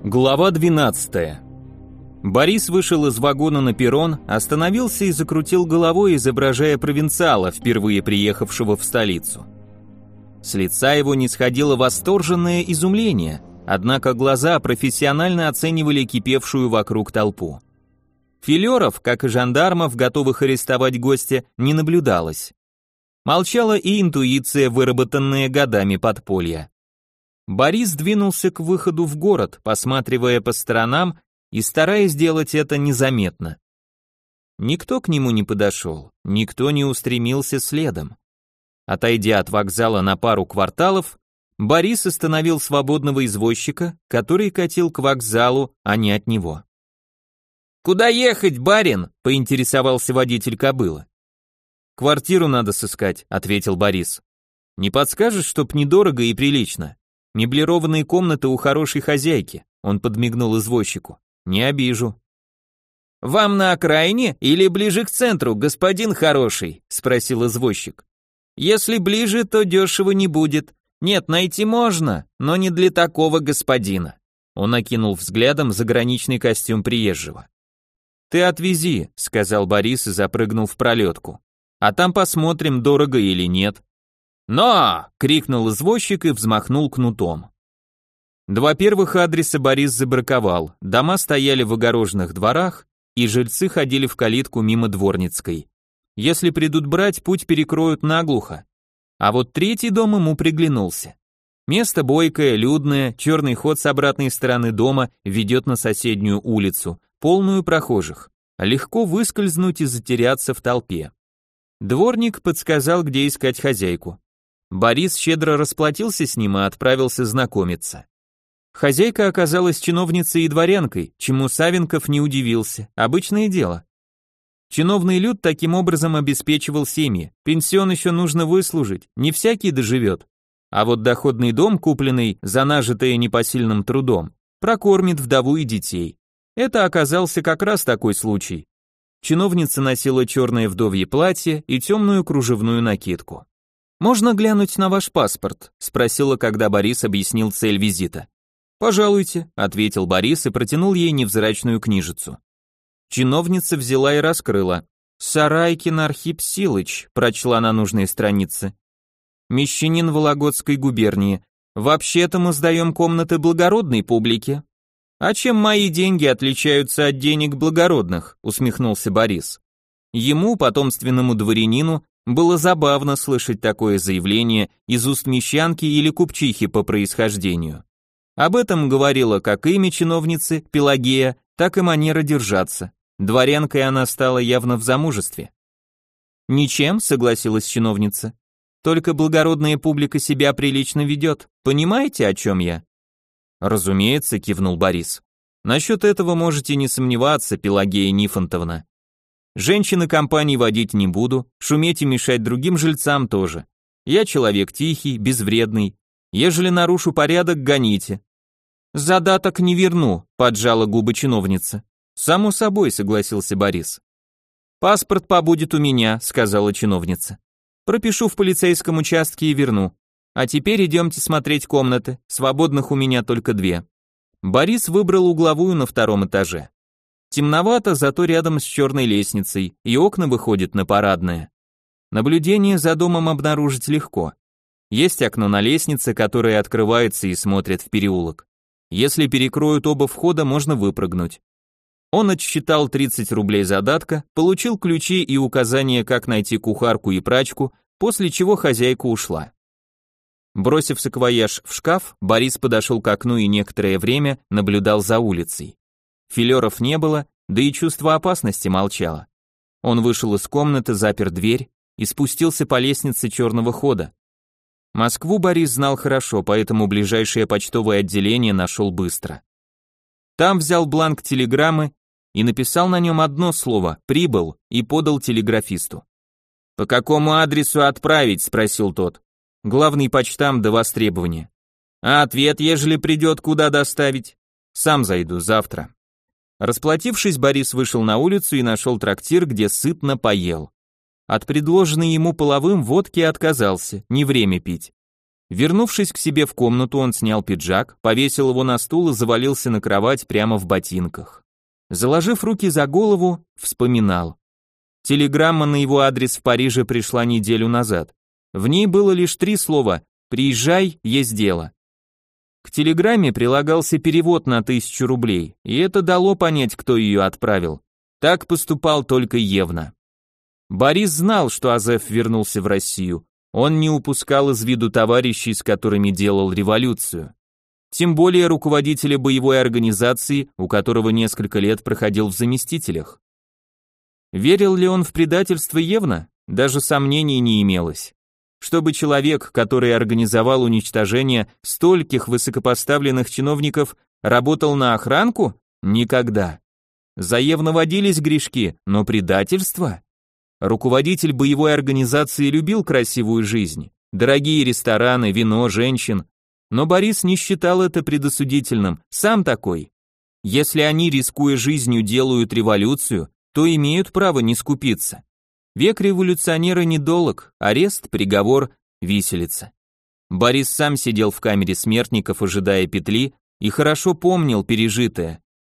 Глава 12. Борис вышел из вагона на перрон, остановился и закрутил головой, изображая провинциала, впервые приехавшего в столицу. С лица его не сходило восторженное изумление, однако глаза профессионально оценивали кипевшую вокруг толпу. Филеров, как и жандармов, готовых арестовать гостя, не наблюдалось. Молчала и интуиция, выработанная годами подполья. Борис двинулся к выходу в город, посматривая по сторонам и стараясь сделать это незаметно. Никто к нему не подошел, никто не устремился следом. Отойдя от вокзала на пару кварталов, Борис остановил свободного извозчика, который катил к вокзалу, а не от него. «Куда ехать, барин?» — поинтересовался водитель кобылы. «Квартиру надо сыскать», — ответил Борис. «Не подскажешь, чтоб недорого и прилично? Меблированные комнаты у хорошей хозяйки», — он подмигнул извозчику. «Не обижу». «Вам на окраине или ближе к центру, господин хороший?» — спросил извозчик. «Если ближе, то дешево не будет. Нет, найти можно, но не для такого господина». Он окинул взглядом заграничный костюм приезжего. «Ты отвези», — сказал Борис и запрыгнул в пролетку. «А там посмотрим, дорого или нет». «Но!» — крикнул извозчик и взмахнул кнутом. Два первых адреса Борис забраковал, дома стояли в огороженных дворах, и жильцы ходили в калитку мимо Дворницкой. Если придут брать, путь перекроют наглухо. А вот третий дом ему приглянулся. Место бойкое, людное, черный ход с обратной стороны дома ведет на соседнюю улицу, полную прохожих. Легко выскользнуть и затеряться в толпе. Дворник подсказал, где искать хозяйку. Борис щедро расплатился с ним и отправился знакомиться. Хозяйка оказалась чиновницей и дворянкой, чему Савенков не удивился, обычное дело. Чиновный люд таким образом обеспечивал семьи, пенсион еще нужно выслужить, не всякий доживет. А вот доходный дом, купленный за нажитое непосильным трудом, прокормит вдову и детей. Это оказался как раз такой случай. Чиновница носила черное вдовье платье и темную кружевную накидку. «Можно глянуть на ваш паспорт?» — спросила, когда Борис объяснил цель визита. «Пожалуйте», — ответил Борис и протянул ей невзрачную книжицу. Чиновница взяла и раскрыла. «Сарайкин Архип Силыч», — прочла на нужной странице. «Мещанин Вологодской губернии. Вообще-то мы сдаем комнаты благородной публике». «А чем мои деньги отличаются от денег благородных?» — усмехнулся Борис. Ему, потомственному дворянину, было забавно слышать такое заявление из уст мещанки или купчихи по происхождению. Об этом говорило как имя чиновницы, Пелагея, так и манера держаться. Дворянкой она стала явно в замужестве. «Ничем», — согласилась чиновница. «Только благородная публика себя прилично ведет. Понимаете, о чем я?» «Разумеется», — кивнул Борис. «Насчет этого можете не сомневаться, Пелагея Нифонтовна. Женщины компаний водить не буду, шуметь и мешать другим жильцам тоже. Я человек тихий, безвредный. Ежели нарушу порядок, гоните». «Задаток не верну», — поджала губы чиновница. «Само собой», — согласился Борис. «Паспорт побудет у меня», — сказала чиновница. «Пропишу в полицейском участке и верну. А теперь идемте смотреть комнаты, свободных у меня только 2». Борис выбрал угловую на 2-м этаже. Темновато, зато рядом с черной лестницей, и окна выходят на парадное. Наблюдение за домом обнаружить легко. Есть окно на лестнице, которое открывается и смотрит в переулок. Если перекроют оба входа, можно выпрыгнуть. Он отсчитал 30 рублей задатка, получил ключи и указания, как найти кухарку и прачку, после чего хозяйка ушла. Бросив саквояж в шкаф, Борис подошел к окну и некоторое время наблюдал за улицей. Филеров не было, да и чувство опасности молчало. Он вышел из комнаты, запер дверь и спустился по лестнице черного хода. Москву Борис знал хорошо, поэтому ближайшее почтовое отделение нашел быстро. Там взял бланк телеграммы и написал на нем одно слово «прибыл» и подал телеграфисту. «По какому адресу отправить?» — спросил тот. «Главный почтамт до востребования». «А ответ, ежели придет, куда доставить?» «Сам зайду завтра». Расплатившись, Борис вышел на улицу и нашел трактир, где сытно поел. От предложенной ему половым водки отказался, не время пить. Вернувшись к себе в комнату, он снял пиджак, повесил его на стул и завалился на кровать прямо в ботинках. Заложив руки за голову, вспоминал. Телеграмма на его адрес в Париже пришла неделю назад. В ней было лишь 3 слова: «Приезжай, есть дело». К телеграмме прилагался перевод на 1000 рублей, и это дало понять, кто ее отправил. Так поступал только Евна. Борис знал, что Азеф вернулся в Россию. Он не упускал из виду товарищей, с которыми делал революцию. Тем более руководителя боевой организации, у которого несколько лет проходил в заместителях. Верил ли он в предательство Евна? Даже сомнений не имелось. Чтобы человек, который организовал уничтожение стольких высокопоставленных чиновников, работал на охранку? Никогда. За Евна водились грешки, но предательство? Руководитель боевой организации любил красивую жизнь, дорогие рестораны, вино, женщин, но Борис не считал это предосудительным, сам такой. Если они, рискуя жизнью, делают революцию, то имеют право не скупиться. Век революционера недолог, арест, приговор, виселица. Борис сам сидел в камере смертников, ожидая петли, и хорошо помнил пережитое.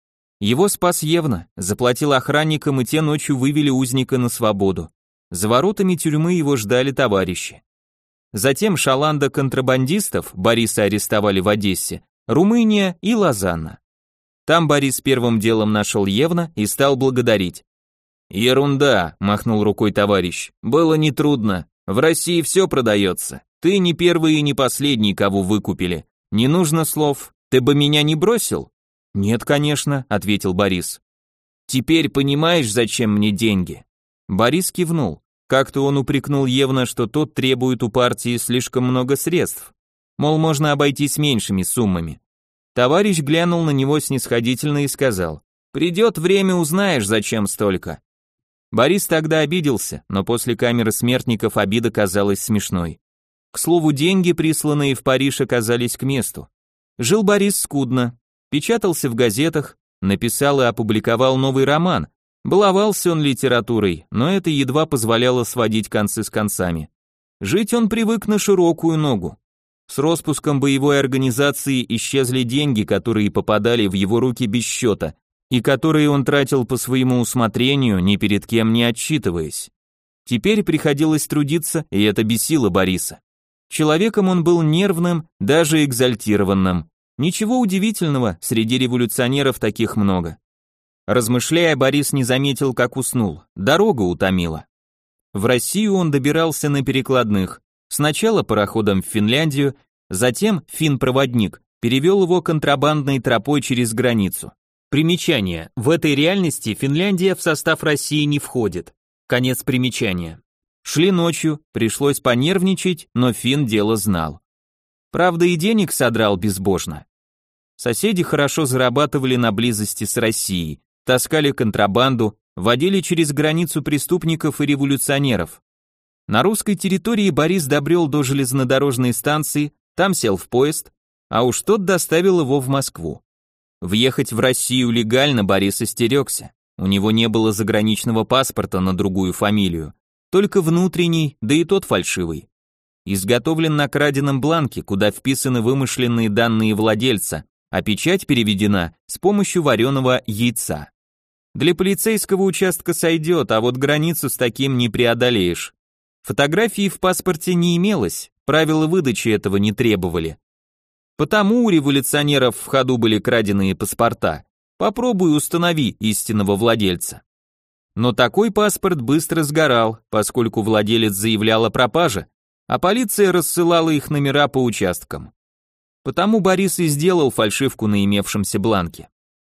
Его спас Евна, заплатил охранникам, и те ночью вывели узника на свободу. За воротами тюрьмы его ждали товарищи. Затем шаланда контрабандистов, Бориса арестовали в Одессе, Румыния и Лозанна. Там Борис первым делом нашел Евна и стал благодарить. «Ерунда», — махнул рукой товарищ, — «было нетрудно. В России все продается. Ты не первый и не последний, кого выкупили. Не нужно слов. Ты бы меня не бросил?» «Нет, конечно», — ответил Борис. «Теперь понимаешь, зачем мне деньги?» Борис кивнул. Как-то он упрекнул Евна, что тот требует у партии слишком много средств. Мол, можно обойтись меньшими суммами. Товарищ глянул на него снисходительно и сказал: «Придет время, узнаешь, зачем столько». Борис тогда обиделся, но после камеры смертников обида казалась смешной. К слову, деньги, присланные в Париж, оказались к месту. Жил Борис скудно. Печатался в газетах, написал и опубликовал новый роман. Баловался он литературой, но это едва позволяло сводить концы с концами. Жить он привык на широкую ногу. С распуском боевой организации исчезли деньги, которые попадали в его руки без счета, и которые он тратил по своему усмотрению, ни перед кем не отчитываясь. Теперь приходилось трудиться, и это бесило Бориса. Человеком он был нервным, даже экзальтированным. Ничего удивительного, среди революционеров таких много. Размышляя, Борис не заметил, как уснул. Дорога утомила. В Россию он добирался на перекладных. Сначала пароходом в Финляндию, затем фин-проводник перевел его контрабандной тропой через границу. Примечание. В этой реальности Финляндия в состав России не входит. Конец примечания. Шли ночью, пришлось понервничать, но фин дело знал. Правда, и денег содрал безбожно. Соседи хорошо зарабатывали на близости с Россией, таскали контрабанду, водили через границу преступников и революционеров. На русской территории Борис добрел до железнодорожной станции, там сел в поезд, а уж тот доставил его в Москву. Въехать в Россию легально Борис остерегся. У него не было заграничного паспорта на другую фамилию, только внутренний, да и тот фальшивый. Изготовлен на краденом бланке, куда вписаны вымышленные данные владельца, а печать переведена с помощью вареного яйца. Для полицейского участка сойдет, а вот границу с таким не преодолеешь. Фотографии в паспорте не имелось, правила выдачи этого не требовали. Потому у революционеров в ходу были краденые паспорта. Попробуй установи истинного владельца. Но такой паспорт быстро сгорал, поскольку владелец заявлял о пропаже, а полиция рассылала их номера по участкам. Потому Борис и сделал фальшивку на имевшемся бланке.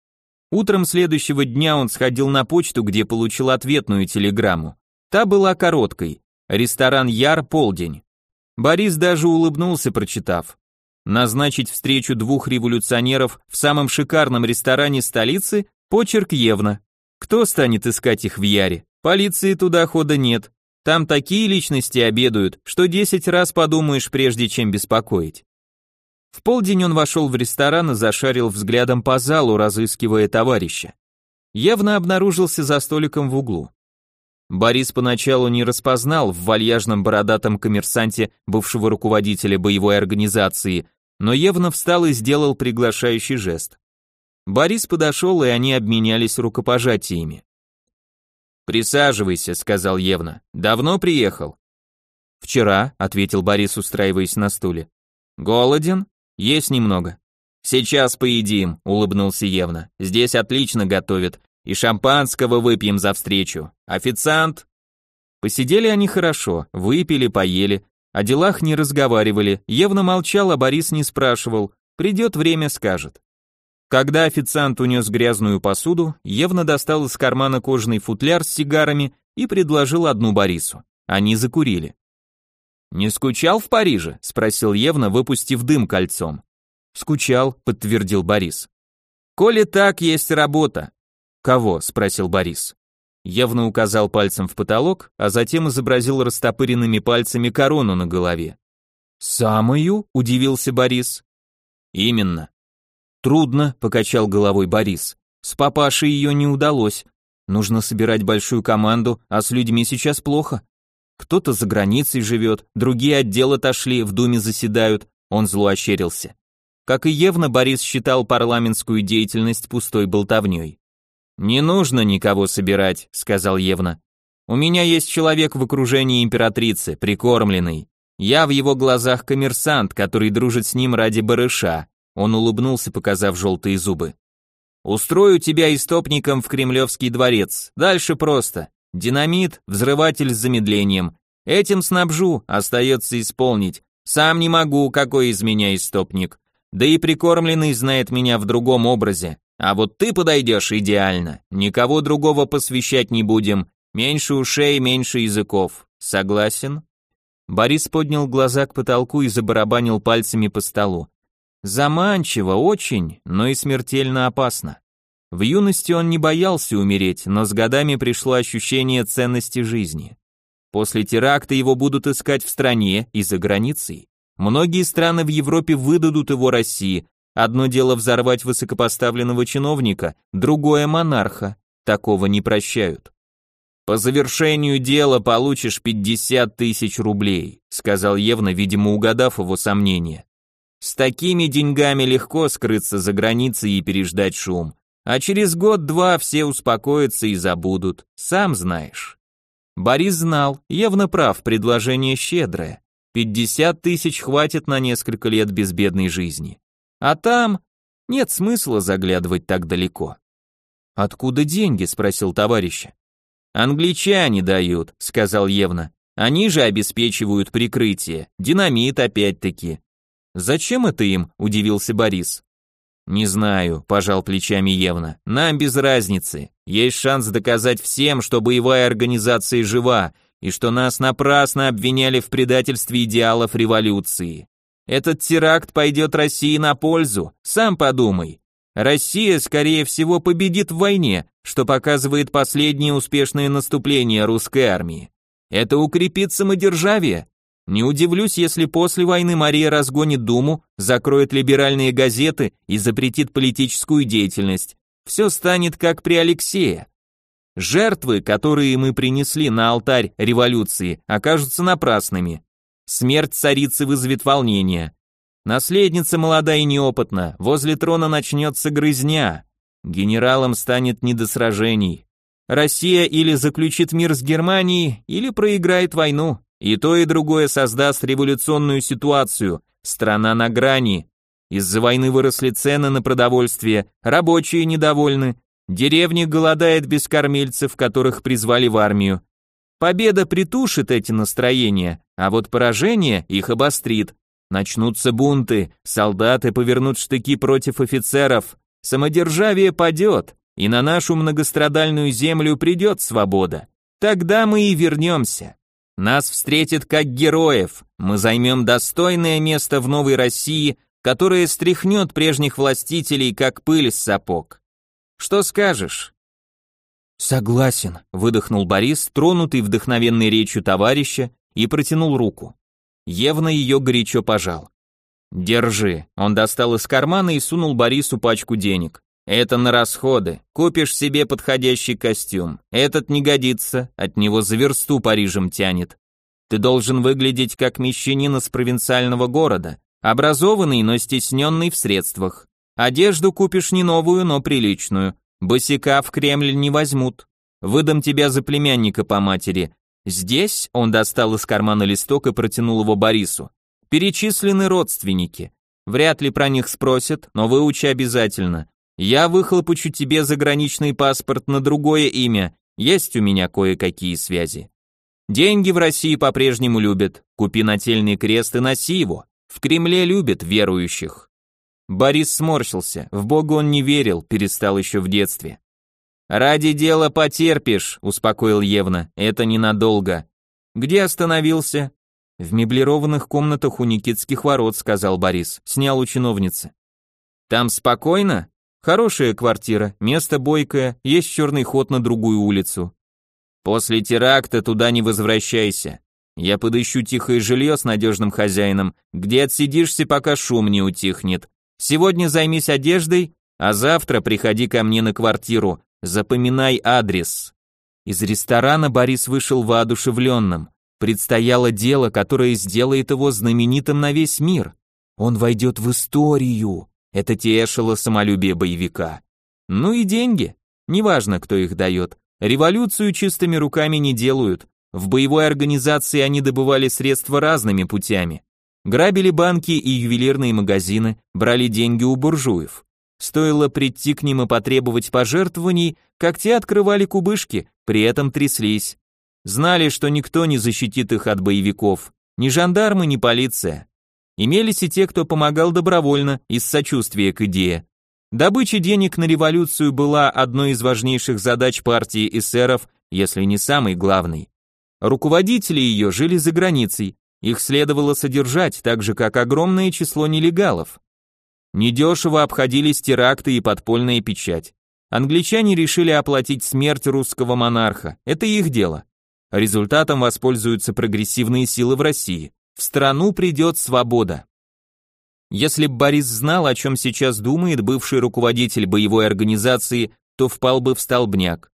Утром следующего дня он сходил на почту, где получил ответную телеграмму. Та была короткой: ресторан Яр, полдень. Борис даже улыбнулся, прочитав. Назначить встречу 2 революционеров в самом шикарном ресторане столицы – почерк Евна. Кто станет искать их в Яре? Полиции туда хода нет. Там такие личности обедают, что 10 раз подумаешь, прежде чем беспокоить. В полдень он вошел в ресторан и зашарил взглядом по залу, разыскивая товарища. Явно обнаружился за столиком в углу. Борис поначалу не распознал в вальяжном бородатом коммерсанте бывшего руководителя боевой организации, но Евна встал и сделал приглашающий жест. Борис подошел, и они обменялись рукопожатиями. «Присаживайся», — сказал Евна. «Давно приехал?» «Вчера», — ответил Борис, устраиваясь на стуле. «Голоден? Есть немного». «Сейчас поедим», — улыбнулся Евна. «Здесь отлично готовят. И шампанского выпьем за встречу. Официант?» Посидели они хорошо, выпили, поели, о делах не разговаривали, Евна молчал, а Борис не спрашивал, придет время, скажет. Когда официант унес грязную посуду, Евна достал из кармана кожаный футляр с сигарами и предложил одну Борису. Они закурили. «Не скучал в Париже?» — спросил Евна, выпустив дым кольцом. «Скучал», — подтвердил Борис. «Коли так, есть работа». «Кого?» — спросил Борис. Евна указал пальцем в потолок, а затем изобразил растопыренными пальцами корону на голове. «Самую?» — удивился Борис. «Именно». «Трудно», — покачал головой Борис. «С папашей ее не удалось. Нужно собирать большую команду, а с людьми сейчас плохо. Кто-то за границей живет, другие от дел отошли, в думе заседают». Он зло ощерился. Как и Евна, Борис считал парламентскую деятельность пустой болтовней. «Не нужно никого собирать», — сказал Евна. «У меня есть человек в окружении императрицы, прикормленный. Я в его глазах коммерсант, который дружит с ним ради барыша». Он улыбнулся, показав желтые зубы. «Устрою тебя истопником в Кремлевский дворец. Дальше просто. Динамит, взрыватель с замедлением. Этим снабжу, остается исполнить. Сам не могу, какой из меня истопник. Да и прикормленный знает меня в другом образе. А вот ты подойдешь идеально. Никого другого посвящать не будем. Меньше ушей, меньше языков. Согласен?» Борис поднял глаза к потолку и забарабанил пальцами по столу. Заманчиво очень, но и смертельно опасно. В юности он не боялся умереть, но с годами пришло ощущение ценности жизни. После теракта его будут искать в стране и за границей. Многие страны в Европе выдадут его России. Одно дело взорвать высокопоставленного чиновника, другое монарха. Такого не прощают. «По завершению дела получишь 50 тысяч рублей», сказал Евна, видимо, угадав его сомнения. «С такими деньгами легко скрыться за границей и переждать шум. А через год-два все успокоятся и забудут, сам знаешь». Борис знал, Евна прав, предложение щедрое. 50 тысяч хватит на несколько лет безбедной жизни. А там нет смысла заглядывать так далеко. «Откуда деньги?» — спросил товарища. «Англичане дают», — сказал Евна. «Они же обеспечивают прикрытие. Динамит опять-таки». «Зачем это им?» — удивился Борис. «Не знаю», — пожал плечами Евна. «Нам без разницы. Есть шанс доказать всем, что боевая организация жива, и что нас напрасно обвиняли в предательстве идеалов революции. Этот теракт пойдет России на пользу, сам подумай. Россия, скорее всего, победит в войне, что показывает последнее успешное наступление русской армии. Это укрепит самодержавие. Не удивлюсь, если после войны Мария разгонит Думу, закроет либеральные газеты и запретит политическую деятельность. Все станет как при Алексее. Жертвы, которые мы принесли на алтарь революции, окажутся напрасными. Смерть царицы вызовет волнение. Наследница молода и неопытна, возле трона начнется грызня. Генералам станет не до сражений. Россия или заключит мир с Германией, или проиграет войну. И то, и другое создаст революционную ситуацию. Страна на грани. Из-за войны выросли цены на продовольствие, рабочие недовольны. Деревня голодает без кормильцев, которых призвали в армию. Победа притушит эти настроения, а вот поражение их обострит. Начнутся бунты, солдаты повернут штыки против офицеров, самодержавие падет, и на нашу многострадальную землю придет свобода. Тогда мы и вернемся. Нас встретят как героев, мы займем достойное место в новой России, которая стряхнет прежних властителей, как пыль с сапог. Что скажешь?» «Согласен», — выдохнул Борис, тронутый вдохновенной речью товарища, и протянул руку. Евна ее горячо пожал. «Держи», — он достал из кармана и сунул Борису пачку денег. Это на расходы. Купишь себе подходящий костюм. Этот не годится, от него за версту Парижем тянет. Ты должен выглядеть как мещанин из провинциального города, образованный, но стесненный в средствах. Одежду купишь не новую, но приличную. Босяка в Кремль не возьмут. Выдам тебя за племянника по матери. Здесь, он достал из кармана листок и протянул его Борису, перечислены родственники. Вряд ли про них спросят, но выучи обязательно. Я выхлопочу тебе заграничный паспорт на другое имя, есть у меня кое-какие связи. Деньги в России по-прежнему любят, купи нательный крест и носи его. В Кремле любят верующих. Борис сморщился, в Бога он не верил, перестал еще в детстве. «Ради дела потерпишь», — успокоил Евна, — «это ненадолго». «Где остановился?» «В меблированных комнатах у Никитских ворот», — сказал Борис, снял у чиновницы. «Там спокойно?» «Хорошая квартира, место бойкое, есть черный ход на другую улицу». «После теракта туда не возвращайся. Я подыщу тихое жилье с надежным хозяином, где отсидишься, пока шум не утихнет. Сегодня займись одеждой, а завтра приходи ко мне на квартиру. Запоминай адрес». Из ресторана Борис вышел воодушевленным. Предстояло дело, которое сделает его знаменитым на весь мир. Он войдет в историю. Это тешило самолюбие боевика. Ну и деньги. Неважно, кто их дает. Революцию чистыми руками не делают. В боевой организации они добывали средства разными путями. Грабили банки и ювелирные магазины, брали деньги у буржуев. Стоило прийти к ним и потребовать пожертвований, как те открывали кубышки, при этом тряслись. Знали, что никто не защитит их от боевиков, ни жандармы, ни полиция. Имелись и те, кто помогал добровольно, из сочувствия к идее. Добыча денег на революцию была одной из важнейших задач партии эсеров, если не самой главной. Руководители ее жили за границей, их следовало содержать, так же как огромное число нелегалов. Недешево обходились теракты и подпольная печать. Англичане решили оплатить смерть русского монарха, это их дело. Результатом воспользуются прогрессивные силы в России. В страну придет свобода. Если б Борис знал, о чем сейчас думает бывший руководитель боевой организации, то впал бы в столбняк.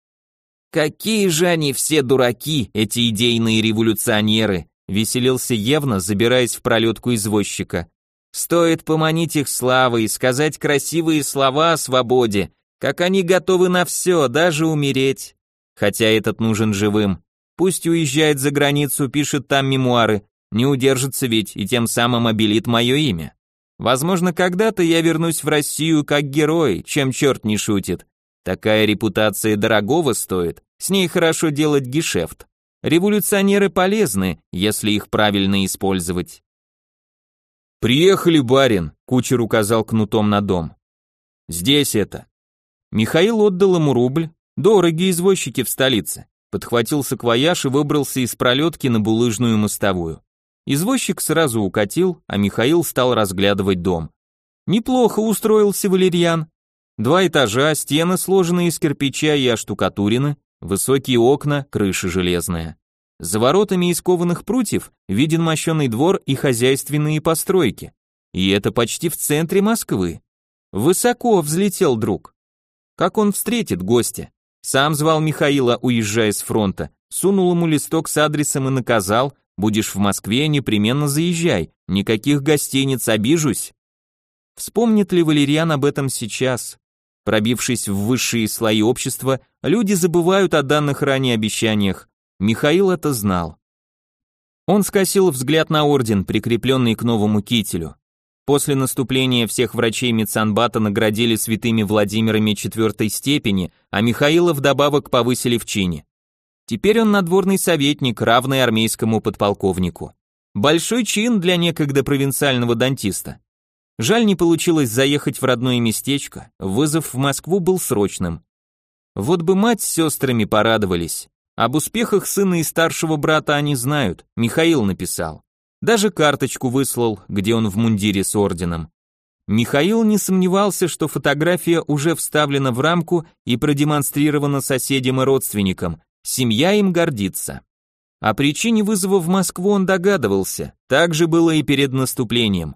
«Какие же они все дураки, эти идейные революционеры!» веселился Евна, забираясь в пролетку извозчика. «Стоит поманить их славой, сказать красивые слова о свободе, как они готовы на все, даже умереть. Хотя этот нужен живым. Пусть уезжает за границу, пишет там мемуары, не удержится ведь и тем самым обелит мое имя. Возможно, когда-то я вернусь в Россию как герой, чем черт не шутит. Такая репутация дорогого стоит, с ней хорошо делать гешефт. Революционеры полезны, если их правильно использовать». «Приехали, барин», — кучер указал кнутом на дом. «Здесь это». Михаил отдал ему рубль, дорогие извозчики в столице, подхватил саквояж и выбрался из пролетки на булыжную мостовую. Извозчик сразу укатил, а Михаил стал разглядывать дом. Неплохо устроился валерьян. 2 этажа, стены сложены из кирпича и оштукатурены, высокие окна, крыша железная. За воротами из кованых прутьев виден мощеный двор и хозяйственные постройки. И это почти в центре Москвы. Высоко взлетел друг. Как он встретит гостя? Сам звал Михаила, уезжая с фронта, сунул ему листок с адресом и наказал: будешь в Москве, непременно заезжай, никаких гостиниц, обижусь. Вспомнит ли Валерьян об этом сейчас? Пробившись в высшие слои общества, люди забывают о данных ранее обещаниях. Михаил это знал. Он скосил взгляд на орден, прикрепленный к новому кителю. После наступления всех врачей медсанбата наградили святыми Владимирами 4-й степени, а Михаила вдобавок повысили в чине. Теперь он надворный советник, равный армейскому подполковнику. Большой чин для некогда провинциального дантиста. Жаль, не получилось заехать в родное местечко, вызов в Москву был срочным. Вот бы мать с сестрами порадовались. Об успехах сына и старшего брата они знают, Михаил написал. Даже карточку выслал, где он в мундире с орденом. Михаил не сомневался, что фотография уже вставлена в рамку и продемонстрирована соседям и родственникам. Семья им гордится. О причине вызова в Москву он догадывался, так же было и перед наступлением.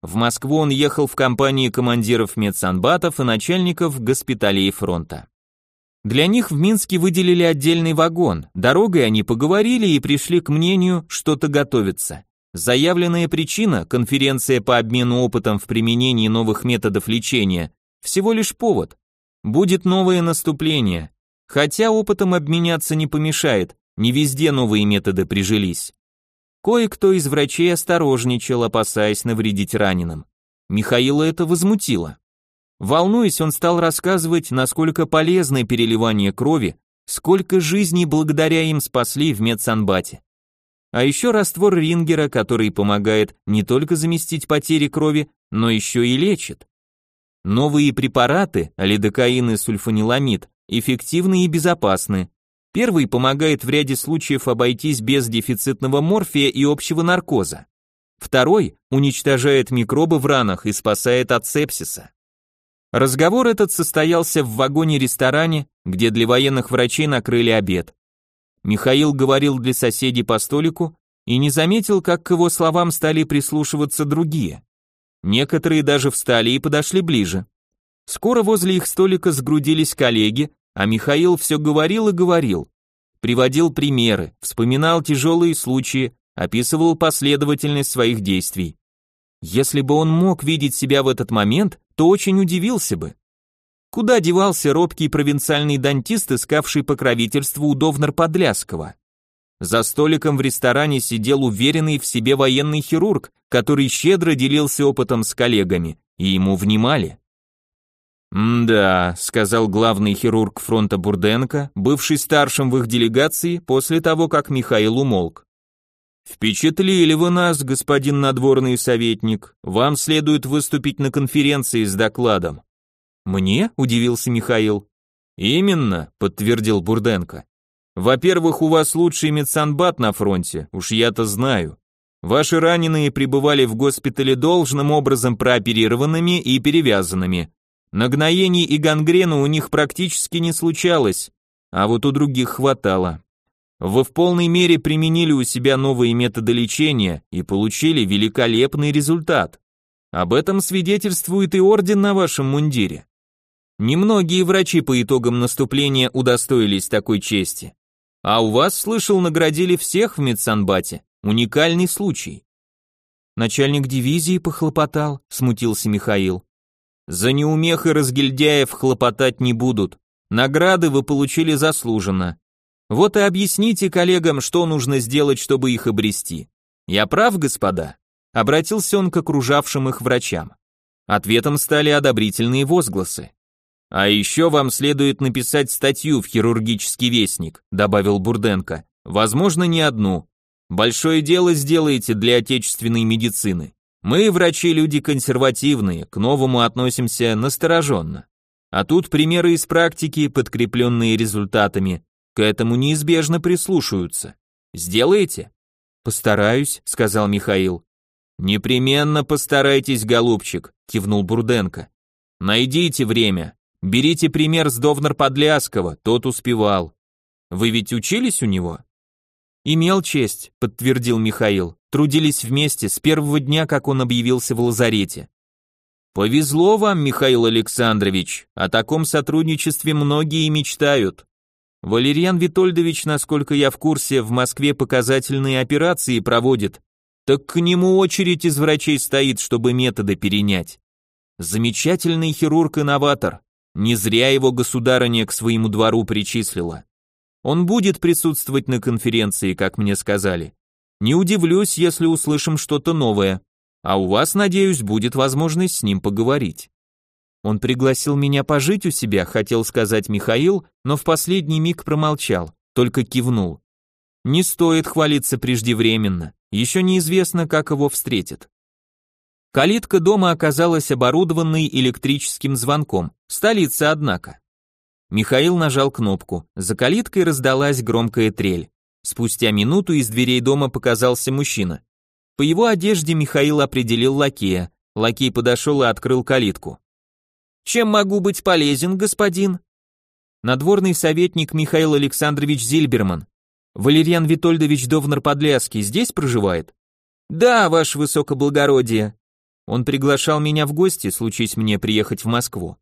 В Москву он ехал в компании командиров медсанбатов и начальников госпиталей фронта. Для них в Минске выделили отдельный вагон, дорогой они поговорили и пришли к мнению, что-то готовится. Заявленная причина, конференция по обмену опытом в применении новых методов лечения, всего лишь повод. Будет новое наступление. Хотя опытом обменяться не помешает, не везде новые методы прижились. Кое-кто из врачей осторожничал, опасаясь навредить раненым. Михаила это возмутило. Волнуясь, он стал рассказывать, насколько полезно переливание крови, сколько жизней благодаря им спасли в медсанбате. А еще раствор Рингера, который помогает не только заместить потери крови, но еще и лечит. Новые препараты, лидокаин и сульфаниламид, эффективны и безопасны. Первый помогает в ряде случаев обойтись без дефицитного морфия и общего наркоза. Второй уничтожает микробы в ранах и спасает от сепсиса. Разговор этот состоялся в вагоне-ресторане, где для военных врачей накрыли обед. Михаил говорил для соседей по столику и не заметил, как к его словам стали прислушиваться другие. Некоторые даже встали и подошли ближе. Скоро возле их столика сгрудились коллеги, а Михаил все говорил и говорил. Приводил примеры, вспоминал тяжелые случаи, описывал последовательность своих действий. Если бы он мог видеть себя в этот момент, то очень удивился бы. Куда девался робкий провинциальный дантист, искавший покровительство у Довнар-Подляского? За столиком в ресторане сидел уверенный в себе военный хирург, который щедро делился опытом с коллегами, и ему внимали. «Да», — сказал главный хирург фронта Бурденко, бывший старшим в их делегации, после того, как Михаил умолк. «Впечатлили вы нас, господин надворный советник. Вам следует выступить на конференции с докладом». «Мне?» – удивился Михаил. «Именно», – подтвердил Бурденко. «Во-первых, у вас лучший медсанбат на фронте, уж я-то знаю. Ваши раненые пребывали в госпитале должным образом прооперированными и перевязанными. Нагноений и гангрены у них практически не случалось, а вот у других хватало. Вы в полной мере применили у себя новые методы лечения и получили великолепный результат. Об этом свидетельствует и орден на вашем мундире. Немногие врачи по итогам наступления удостоились такой чести. А у вас, слышал, наградили всех в медсанбате. Уникальный случай». «Начальник дивизии похлопотал», смутился Михаил. «За неумех и разгильдяев хлопотать не будут. Награды вы получили заслуженно. Вот и объясните коллегам, что нужно сделать, чтобы их обрести. Я прав, господа?» Обратился он к окружавшим их врачам. Ответом стали одобрительные возгласы. «А еще вам следует написать статью в хирургический вестник», добавил Бурденко. «Возможно, не одну. Большое дело сделаете для отечественной медицины. Мы, врачи, люди консервативные, к новому относимся настороженно. А тут примеры из практики, подкрепленные результатами, к этому неизбежно прислушаются. Сделаете?» «Постараюсь», сказал Михаил. «Непременно постарайтесь, голубчик», кивнул Бурденко. «Найдите время. Берите пример с Довнар-Подляского, тот успевал. Вы ведь учились у него?» «Имел честь», подтвердил Михаил. «Трудились вместе с первого дня, как он объявился в лазарете». «Повезло вам, Михаил Александрович, о таком сотрудничестве многие мечтают. Валерьян Витольдович, насколько я в курсе, в Москве показательные операции проводит, так к нему очередь из врачей стоит, чтобы методы перенять. Замечательный хирург-инноватор, не зря его государыня к своему двору причислила. Он будет присутствовать на конференции, как мне сказали. Не удивлюсь, если услышим что-то новое, а у вас, надеюсь, будет возможность с ним поговорить». «Он пригласил меня пожить у себя», хотел сказать Михаил, но в последний миг промолчал, только кивнул. Не стоит хвалиться преждевременно, еще неизвестно, как его встретят. Калитка дома оказалась оборудованной электрическим звонком, столица, однако. Михаил нажал кнопку, за калиткой раздалась громкая трель. Спустя минуту из дверей дома показался мужчина. По его одежде Михаил определил лакея, лакей подошел и открыл калитку. «Чем могу быть полезен, господин?» «Надворный советник Михаил Александрович Зильберман. Валерьян Витольдович Довнар-Подляский здесь проживает?» «Да, ваше высокоблагородие». Он приглашал меня в гости, случись мне приехать в Москву.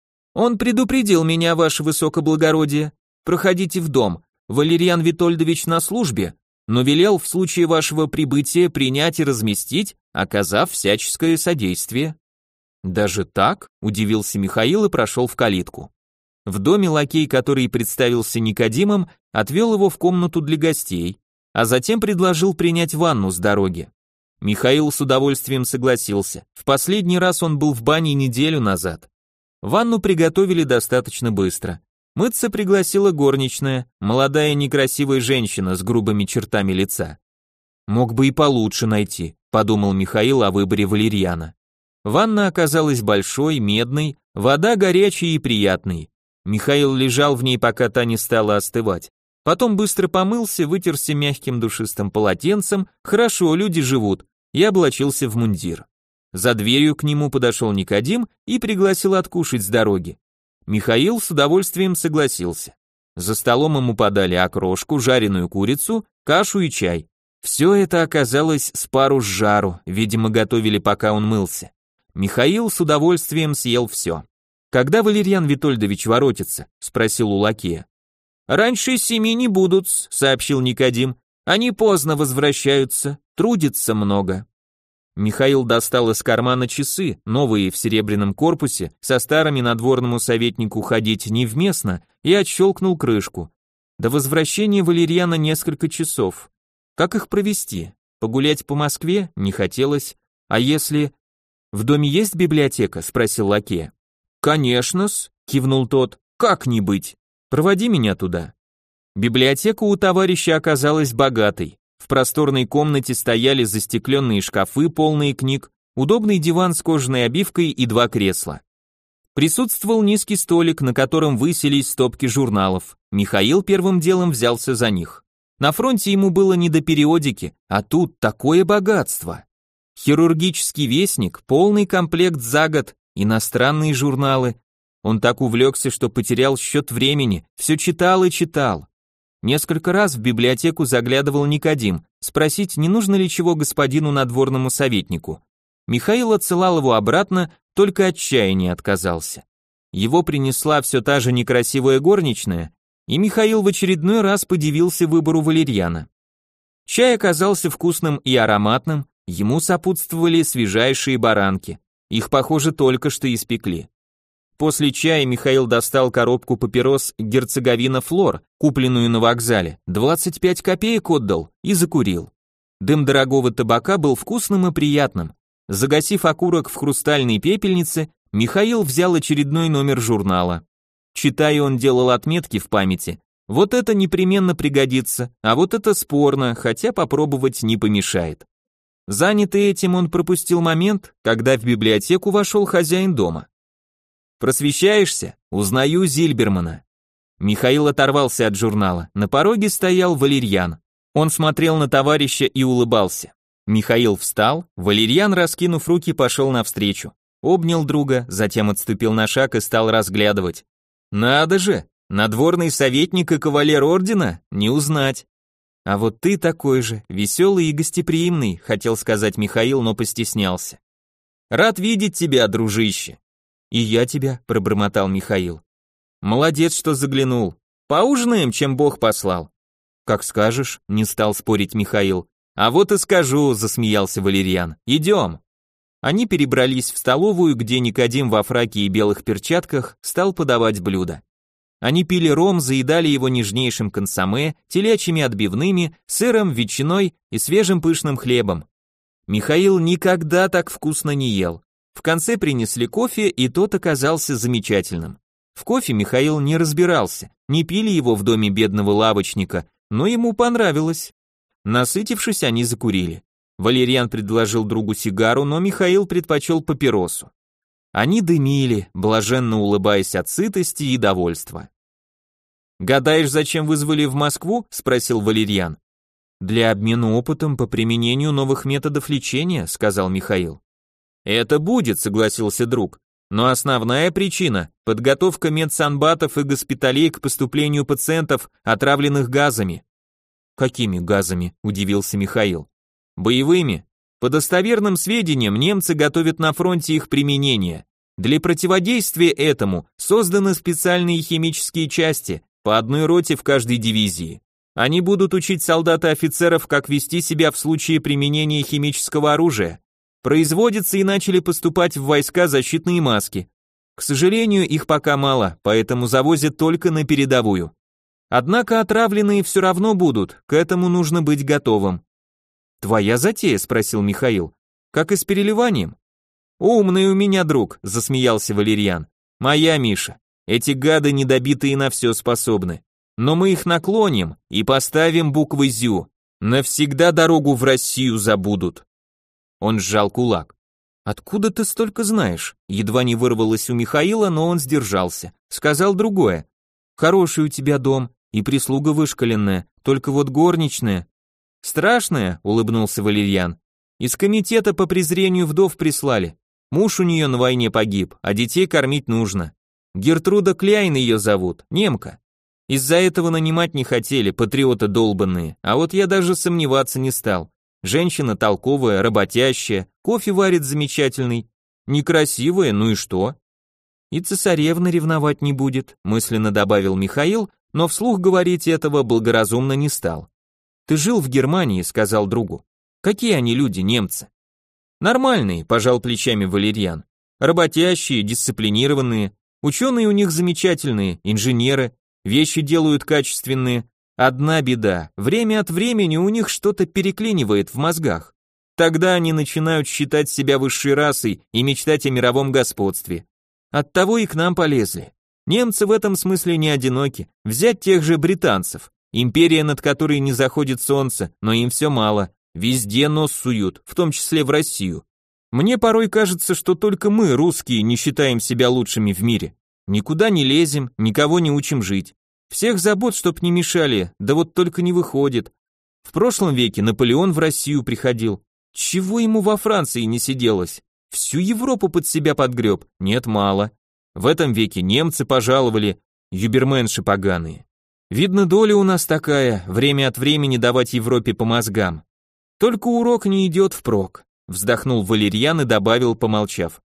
Он предупредил меня, ваше высокоблагородие. Проходите в дом. Валерьян Витольдович на службе, но велел в случае вашего прибытия принять и разместить, оказав всяческое содействие. Даже так? Удивился Михаил и прошел в калитку. В доме лакей, который представился Никодимом, отвел его в комнату для гостей, а затем предложил принять ванну с дороги. Михаил с удовольствием согласился. В последний раз он был в бане неделю назад. Ванну приготовили достаточно быстро. Мыться пригласила горничная, молодая некрасивая женщина с грубыми чертами лица. Мог бы и получше найти, подумал Михаил о выборе валерьяна. Ванна оказалась большой, медной, вода горячей и приятной. Михаил лежал в ней, пока та не стала остывать. Потом быстро помылся, вытерся мягким душистым полотенцем, хорошо, люди живут, и облачился в мундир. За дверью к нему подошел Никодим и пригласил откушать с дороги. Михаил с удовольствием согласился. За столом ему подали окрошку, жареную курицу, кашу и чай. Все это оказалось с пару с жару, видимо, готовили, пока он мылся. Михаил с удовольствием съел все. «Когда Валерьян Витольдович воротится?» — спросил у лакея. «Раньше 7 не будут», — сообщил Никодим. «Они поздно возвращаются, трудятся много». Михаил достал из кармана часы, новые в серебряном корпусе, со старыми надворному советнику ходить невместно, и отщелкнул крышку. До возвращения Валерьяна несколько часов. Как их провести? Погулять по Москве? Не хотелось. А если... «В доме есть библиотека?» — спросил лакея. «Конечно-с», — кивнул тот. «Как не быть? Проводи меня туда». Библиотека у товарища оказалась богатой. В просторной комнате стояли застекленные шкафы, полные книг, удобный диван с кожаной обивкой и 2 кресла. Присутствовал низкий столик, на котором высились стопки журналов. Михаил первым делом взялся за них. На фронте ему было не до периодики, а тут такое богатство. Хирургический вестник, полный комплект за год, иностранные журналы. Он так увлекся, что потерял счет времени, все читал и читал. Несколько раз в библиотеку заглядывал Никодим, спросить, не нужно ли чего господину надворному советнику. Михаил отсылал его обратно, только отчаяние отказался. Его принесла все та же некрасивая горничная, и Михаил в очередной раз подивился выбору валерьяна. Чай оказался вкусным и ароматным, ему сопутствовали свежайшие баранки, их, похоже, только что испекли. После чая Михаил достал коробку папирос «Герцеговина Флор», купленную на вокзале, 25 копеек отдал и закурил. Дым дорогого табака был вкусным и приятным. Загасив окурок в хрустальной пепельнице, Михаил взял очередной номер журнала. Читая, он делал отметки в памяти. Вот это непременно пригодится, а вот это спорно, хотя попробовать не помешает. Занятый этим, он пропустил момент, когда в библиотеку вошел хозяин дома. «Просвещаешься? Узнаю Зильбермана». Михаил оторвался от журнала. На пороге стоял Валерьян. Он смотрел на товарища и улыбался. Михаил встал, Валерьян, раскинув руки, пошел навстречу. Обнял друга, затем отступил на шаг и стал разглядывать. «Надо же! Надворный советник и кавалер ордена? Не узнать!» «А вот ты такой же, веселый и гостеприимный», хотел сказать Михаил, но постеснялся. «Рад видеть тебя, дружище». «И я тебя», пробормотал Михаил. «Молодец, что заглянул. Поужинаем, чем Бог послал». «Как скажешь», не стал спорить Михаил. «А вот и скажу», засмеялся Валерьян. «Идем». Они перебрались в столовую, где Никодим во фраке и белых перчатках стал подавать блюда. Они пили ром, заедали его нежнейшим консоме, телячьими отбивными, сыром, ветчиной и свежим пышным хлебом. Михаил никогда так вкусно не ел. В конце принесли кофе, и тот оказался замечательным. В кофе Михаил не разбирался, не пили его в доме бедного лавочника, но ему понравилось. Насытившись, они закурили. Валерьян предложил другу сигару, но Михаил предпочел папиросу. Они дымили, блаженно улыбаясь от сытости и довольства. «Гадаешь, зачем вызвали в Москву?» – спросил Валерьян. «Для обмена опытом по применению новых методов лечения», – сказал Михаил. «Это будет», – согласился друг. «Но основная причина – подготовка медсанбатов и госпиталей к поступлению пациентов, отравленных газами». «Какими газами?» – удивился Михаил. «Боевыми. По достоверным сведениям, немцы готовят на фронте их применение. Для противодействия этому созданы специальные химические части, по одной роте в каждой дивизии. Они будут учить солдат и офицеров, как вести себя в случае применения химического оружия. Производятся и начали поступать в войска защитные маски. К сожалению, их пока мало, поэтому завозят только на передовую. Однако отравленные все равно будут, к этому нужно быть готовым. «Твоя затея?» – спросил Михаил. «Как и с переливанием?» «Умный у меня друг», – засмеялся Валерьян. «Моя, Миша. Эти гады недобитые на все способны. Но мы их наклоним и поставим буквы «Зю». Навсегда дорогу в Россию забудут». Он сжал кулак. «Откуда ты столько знаешь?» Едва не вырвалось у Михаила, но он сдержался. Сказал другое. «Хороший у тебя дом, и прислуга вышколенная, только вот горничная». «Страшная?» — улыбнулся Валерьян. «Из комитета по презрению вдов прислали. Муж у нее на войне погиб, а детей кормить нужно. Гертруда Кляйн ее зовут, немка. Из-за этого нанимать не хотели, патриоты долбанные, а вот я даже сомневаться не стал. Женщина толковая, работящая, кофе варит замечательный. Некрасивая, ну и что?» «И цесаревна ревновать не будет», мысленно добавил Михаил, но вслух говорить этого благоразумно не стал. «Ты жил в Германии», сказал другу. «Какие они люди, немцы?» «Нормальные», пожал плечами Валерьян. «Работящие, дисциплинированные, ученые у них замечательные, инженеры, вещи делают качественные. Одна беда, время от времени у них что-то переклинивает в мозгах. Тогда они начинают считать себя высшей расой и мечтать о мировом господстве. Оттого и к нам полезли. Немцы в этом смысле не одиноки. Взять тех же британцев. Империя, над которой не заходит солнце, но им все мало. Везде нос суют, в том числе в Россию. Мне порой кажется, что только мы, русские, не считаем себя лучшими в мире. Никуда не лезем, никого не учим жить. Всех забот, чтоб не мешали, да вот только не выходит. В прошлом веке Наполеон в Россию приходил. Чего ему во Франции не сиделось? Всю Европу под себя подгреб? Нет, мало. В этом веке немцы пожаловали, юберменши поганые. Видно, доля у нас такая, время от времени давать Европе по мозгам. Только урок не идет впрок, вздохнул Валерьян и добавил, помолчав.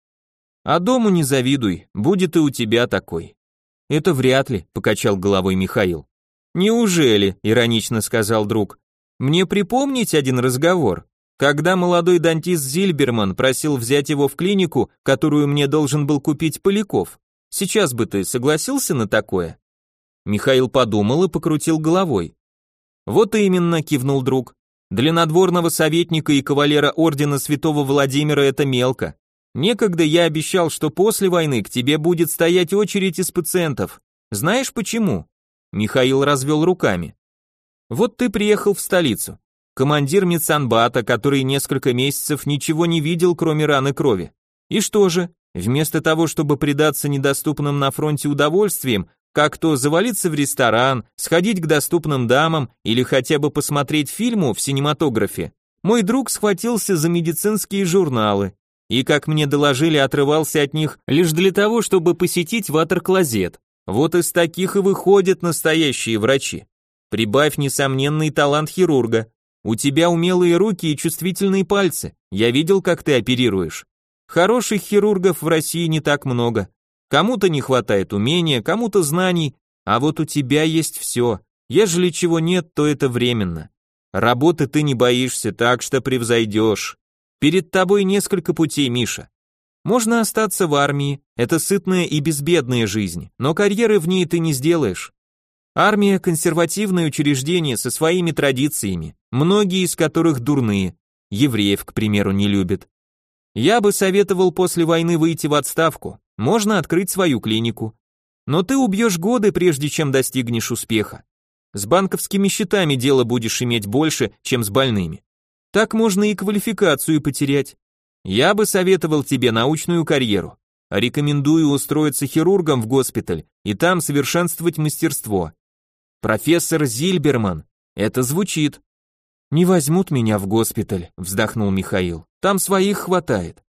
А дому не завидуй, будет и у тебя такой. Это вряд ли, покачал головой Михаил. Неужели, иронично сказал друг. Мне припомнить один разговор, когда молодой дантист Зильберман просил взять его в клинику, которую мне должен был купить Поляков. Сейчас бы ты согласился на такое? Михаил подумал и покрутил головой. Вот именно, кивнул друг. Для надворного советника и кавалера ордена Святого Владимира это мелко. Некогда я обещал, что после войны к тебе будет стоять очередь из пациентов. Знаешь почему? Михаил развел руками. Вот ты приехал в столицу. Командир медсанбата, который несколько месяцев ничего не видел, кроме раны крови. И что же? Вместо того, чтобы предаться недоступным на фронте удовольствиям, как то завалиться в ресторан, сходить к доступным дамам или хотя бы посмотреть фильму в синематографе, мой друг схватился за медицинские журналы и, как мне доложили, отрывался от них лишь для того, чтобы посетить ватер-клозет. Вот из таких и выходят настоящие врачи. Прибавь несомненный талант хирурга. У тебя умелые руки и чувствительные пальцы. Я видел, как ты оперируешь. Хороших хирургов в России не так много. Кому-то не хватает умения, кому-то знаний, а вот у тебя есть все. Ежели чего нет, то это временно. Работы ты не боишься, так что превзойдешь. Перед тобой несколько путей, Миша. Можно остаться в армии, это сытная и безбедная жизнь, но карьеры в ней ты не сделаешь. Армия – консервативное учреждение со своими традициями, многие из которых дурные, евреев, к примеру, не любят. Я бы советовал после войны выйти в отставку, можно открыть свою клинику. Но ты убьешь годы, прежде чем достигнешь успеха. С банковскими счетами дело будешь иметь больше, чем с больными. Так можно и квалификацию потерять. Я бы советовал тебе научную карьеру. Рекомендую устроиться хирургом в госпиталь и там совершенствовать мастерство. Профессор Зильберман, это звучит. Не возьмут меня в госпиталь, вздохнул Михаил. Там своих хватает.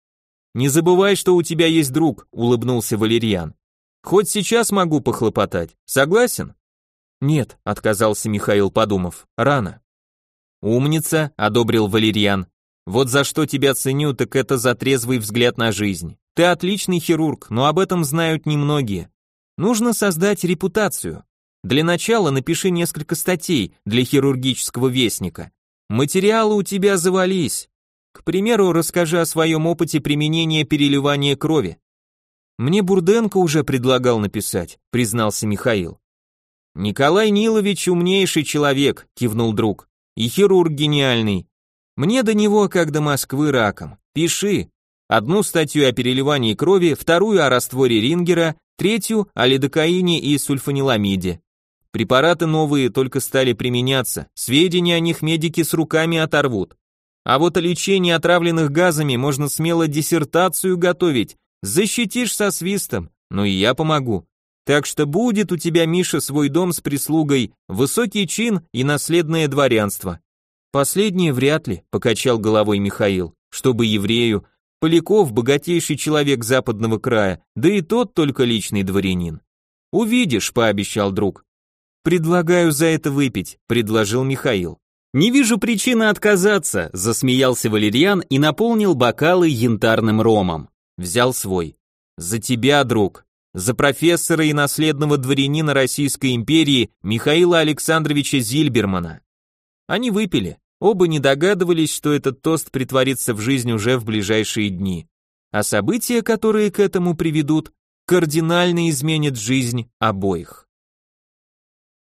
Не забывай, что у тебя есть друг, улыбнулся Валерьян. Хоть сейчас могу похлопотать. Согласен? Нет, отказался Михаил, подумав. Рано. Умница, одобрил Валерьян. Вот за что тебя ценю, так это за трезвый взгляд на жизнь. Ты отличный хирург, но об этом знают немногие. Нужно создать репутацию. Для начала напиши несколько статей для хирургического вестника. Материалы у тебя завались. К примеру, расскажи о своем опыте применения переливания крови. Мне Бурденко уже предлагал написать, признался Михаил. Николай Нилович умнейший человек, кивнул друг. И хирург гениальный. Мне до него как до Москвы раком. Пиши. Одну статью о переливании крови, вторую о растворе Рингера, третью о лидокаине и сульфаниламиде. Препараты новые только стали применяться, сведения о них медики с руками оторвут. А вот о лечении отравленных газами можно смело диссертацию готовить, защитишь со свистом, но и я помогу. Так что будет у тебя, Миша, свой дом с прислугой, высокий чин и наследное дворянство. Последнее вряд ли, покачал головой Михаил, чтобы еврею. Поляков богатейший человек западного края, да и тот только личный дворянин. Увидишь, пообещал друг. Предлагаю за это выпить, предложил Михаил. Не вижу причины отказаться, засмеялся Валерьян и наполнил бокалы янтарным ромом. Взял свой. За тебя, друг. За профессора и наследного дворянина Российской империи Михаила Александровича Зильбермана. Они выпили. Оба не догадывались, что этот тост притворится в жизнь уже в ближайшие дни. А события, которые к этому приведут, кардинально изменят жизнь обоих.